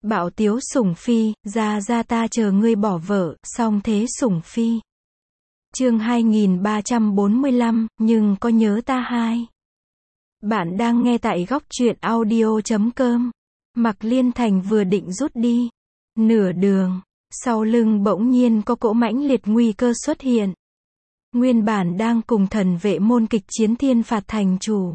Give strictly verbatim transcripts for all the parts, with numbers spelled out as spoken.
Bạo tiếu sủng phi, ra ra ta chờ ngươi bỏ vợ, song thế sủng phi. Chương hai nghìn ba trăm bốn mươi lăm, nhưng có nhớ ta hai. Bạn đang nghe tại góc truyện audio chấm com. Mạc Liên Thành vừa định rút đi. Nửa đường, sau lưng bỗng nhiên có cỗ mãnh liệt nguy cơ xuất hiện. Nguyên bản đang cùng thần vệ môn kịch chiến thiên phạt thành chủ.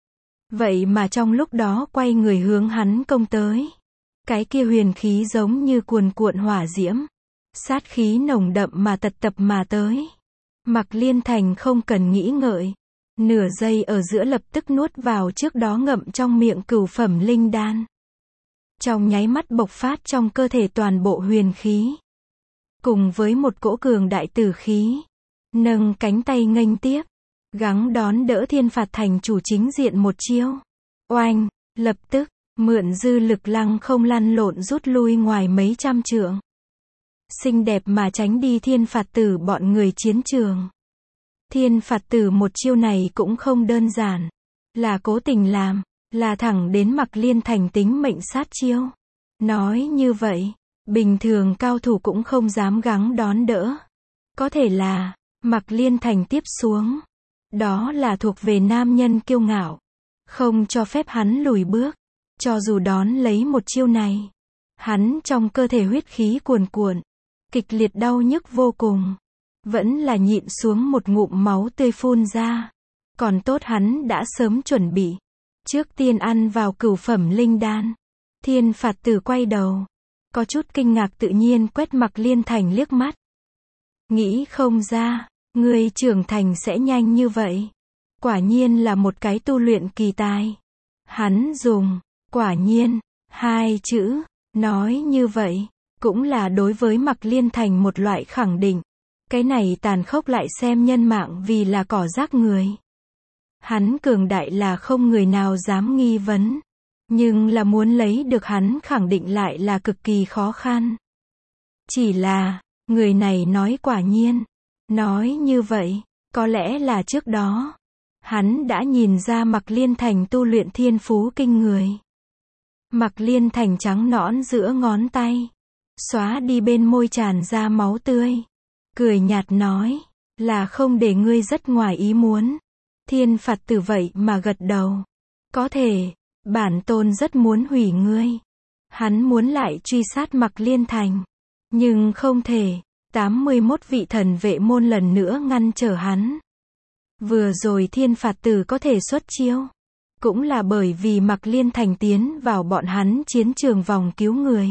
Vậy mà trong lúc đó quay người hướng hắn công tới. Cái kia huyền khí giống như cuồn cuộn hỏa diễm. Sát khí nồng đậm mà tật tập mà tới. Mạc Liên Thành không cần nghĩ ngợi. Nửa giây ở giữa lập tức nuốt vào trước đó ngậm trong miệng cửu phẩm linh đan. Trong nháy mắt bộc phát trong cơ thể toàn bộ huyền khí. Cùng với một cỗ cường đại tử khí. Nâng cánh tay nghênh tiếp. Gắng đón đỡ thiên phạt thành chủ chính diện một chiêu. Oanh, lập tức, mượn dư lực lăng không lăn lộn rút lui ngoài mấy trăm trượng. Xinh đẹp mà tránh đi thiên phạt tử bọn người chiến trường. Thiên phạt tử một chiêu này cũng không đơn giản. Là cố tình làm, là thẳng đến Mạc Liên Thành tính mệnh sát chiêu. Nói như vậy, bình thường cao thủ cũng không dám gắng đón đỡ. Có thể là, Mạc Liên Thành tiếp xuống. Đó là thuộc về nam nhân kiêu ngạo. Không cho phép hắn lùi bước. Cho dù đón lấy một chiêu này. Hắn trong cơ thể huyết khí cuồn cuộn. Kịch liệt đau nhức vô cùng. Vẫn là nhịn xuống một ngụm máu tươi phun ra. Còn tốt hắn đã sớm chuẩn bị. Trước tiên ăn vào cửu phẩm linh đan. Thiên phạt tử quay đầu. Có chút kinh ngạc tự nhiên quét Mạc Liên Thành liếc mắt. Nghĩ không ra, ngươi trưởng thành sẽ nhanh như vậy. Quả nhiên là một cái tu luyện kỳ tài. Hắn dùng, quả nhiên, hai chữ, nói như vậy, cũng là đối với Mạc Liên Thành một loại khẳng định. Cái này tàn khốc lại xem nhân mạng vì là cỏ rác người. Hắn cường đại là không người nào dám nghi vấn. Nhưng là muốn lấy được hắn khẳng định lại là cực kỳ khó khăn. Chỉ là, người này nói quả nhiên. Nói như vậy, có lẽ là trước đó. Hắn đã nhìn ra Mạc Liên Thành tu luyện thiên phú kinh người. Mạc Liên Thành trắng nõn giữa ngón tay. Xóa đi bên môi tràn ra máu tươi. Cười nhạt nói, là không để ngươi rất ngoài ý muốn. Thiên phạt tử vậy mà gật đầu. Có thể, bản tôn rất muốn hủy ngươi. Hắn muốn lại truy sát Mạc Liên Thành. Nhưng không thể, tám mươi mốt vị thần vệ môn lần nữa ngăn trở hắn. Vừa rồi thiên phạt tử có thể xuất chiêu. Cũng là bởi vì Mạc Liên Thành tiến vào bọn hắn chiến trường vòng cứu người.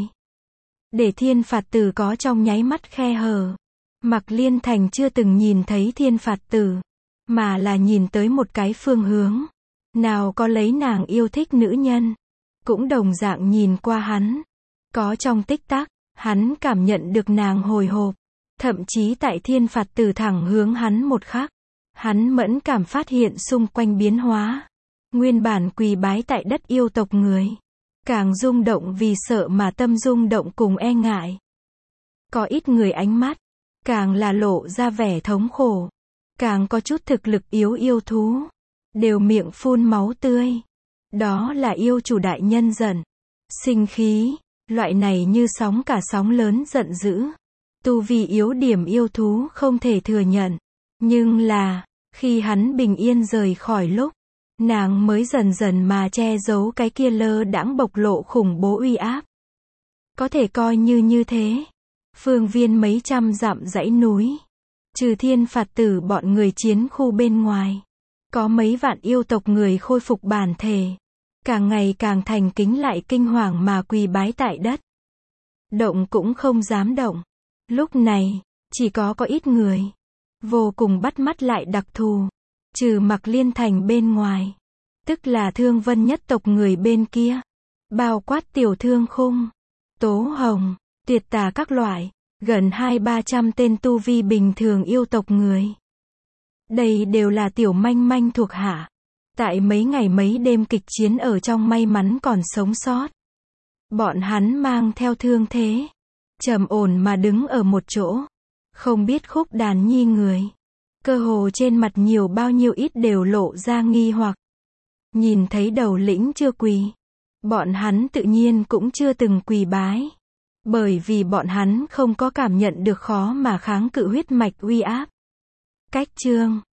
Để thiên phạt tử có trong nháy mắt khe hở. Mạc Liên Thành chưa từng nhìn thấy thiên phạt tử. Mà là nhìn tới một cái phương hướng. Nào có lấy nàng yêu thích nữ nhân. Cũng đồng dạng nhìn qua hắn. Có trong tích tắc, hắn cảm nhận được nàng hồi hộp. Thậm chí tại thiên phạt tử thẳng hướng hắn một khắc. Hắn mẫn cảm phát hiện xung quanh biến hóa. Nguyên bản quỳ bái tại đất yêu tộc người. Càng rung động vì sợ mà tâm rung động cùng e ngại. Có ít người ánh mắt. Càng là lộ ra vẻ thống khổ. Càng có chút thực lực yếu yêu thú. Đều miệng phun máu tươi. Đó là yêu chủ đại nhân giận. Sinh khí. Loại này như sóng cả sóng lớn giận dữ. Tu vi yếu điểm yêu thú không thể thừa nhận. Nhưng là, khi hắn bình yên rời khỏi lúc, nàng mới dần dần mà che giấu cái kia lơ đãng bộc lộ khủng bố uy áp. Có thể coi như như thế. Phương viên mấy trăm dặm dãy núi. Trừ thiên phạt tử bọn người chiến khu bên ngoài. Có mấy vạn yêu tộc người khôi phục bản thể. Càng ngày càng thành kính lại kinh hoàng mà quỳ bái tại đất. Động cũng không dám động. Lúc này, chỉ có có ít người. Vô cùng bắt mắt lại đặc thù. Trừ Mạc Liên Thành bên ngoài. Tức là Thương Vân nhất tộc người bên kia. Bao quát Tiểu Thương Khung, Tố Hồng, Tuyệt Tà các loại. Gần hai ba trăm tên tu vi bình thường yêu tộc người. Đây đều là tiểu manh manh thuộc hạ. Tại mấy ngày mấy đêm kịch chiến ở trong may mắn còn sống sót. Bọn hắn mang theo thương thế. Trầm ổn mà đứng ở một chỗ. Không biết khúc đàn nhi người. Cơ hồ trên mặt nhiều bao nhiêu ít đều lộ ra nghi hoặc. Nhìn thấy đầu lĩnh chưa quỳ. Bọn hắn tự nhiên cũng chưa từng quỳ bái. Bởi vì bọn hắn không có cảm nhận được khó mà kháng cự huyết mạch uy áp. Cách chương